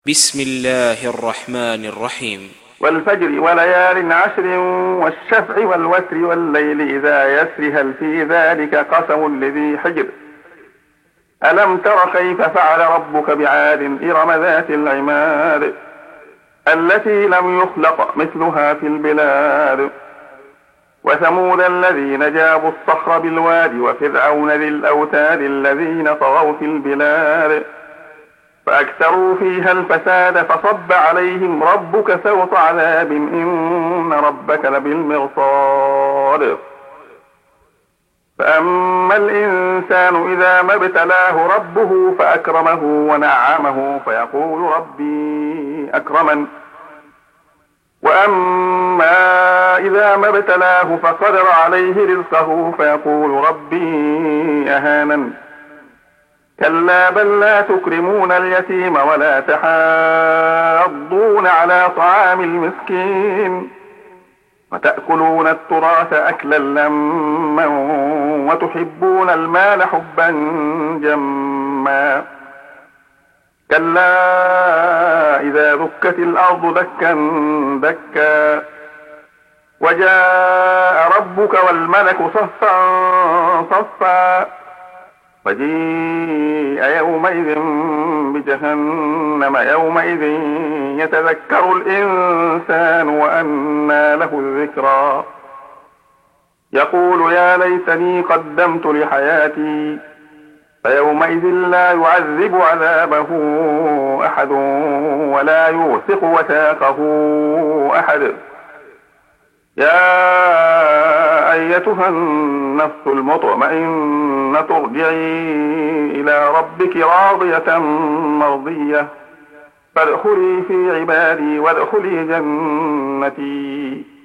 بسم الله الرحمن الرحيم. والفجر وليال عشر والشفع والوتر والليل إذا يسر هل في ذلك قسم لذي حجر ألم تر كيف فعل ربك بعاد إرم ذات العماد التي لم يخلق مثلها في البلاد وثمود الذين جابوا الصخر بالواد وفرعون ذي الأوتاد الذين طغوا في البلاد فأكثروا فيها الفساد فصب عليهم ربك سوط عذاب إن ربك لبالمرصاد فأما الإنسان إذا ما ابتلاه ربه فأكرمه ونعمه فيقول ربي أكرمن وأما إذا ما ابتلاه فقدر عليه رزقه فيقول ربي أهانن كلا بل لا تكرمون اليتيم ولا تحاضون على طعام المسكين وتأكلون التراث أكلا لما وتحبون المال حبا جما كلا إذا دكت الأرض دكا دكا وجاء ربك والملك صفا صفا وجيء يومئذ بجهنم يومئذ يتذكر الإنسان وأنى له الذكرى يقول يا ليتني قدمت لحياتي فيومئذ لا يعذب عذابه أحد ولا يوثق وثاقه أحد يا أيتها النفس المطمئنة ارجعي إلى ربك راضية مرضية فادخلي في عبادي وادخلي جنتي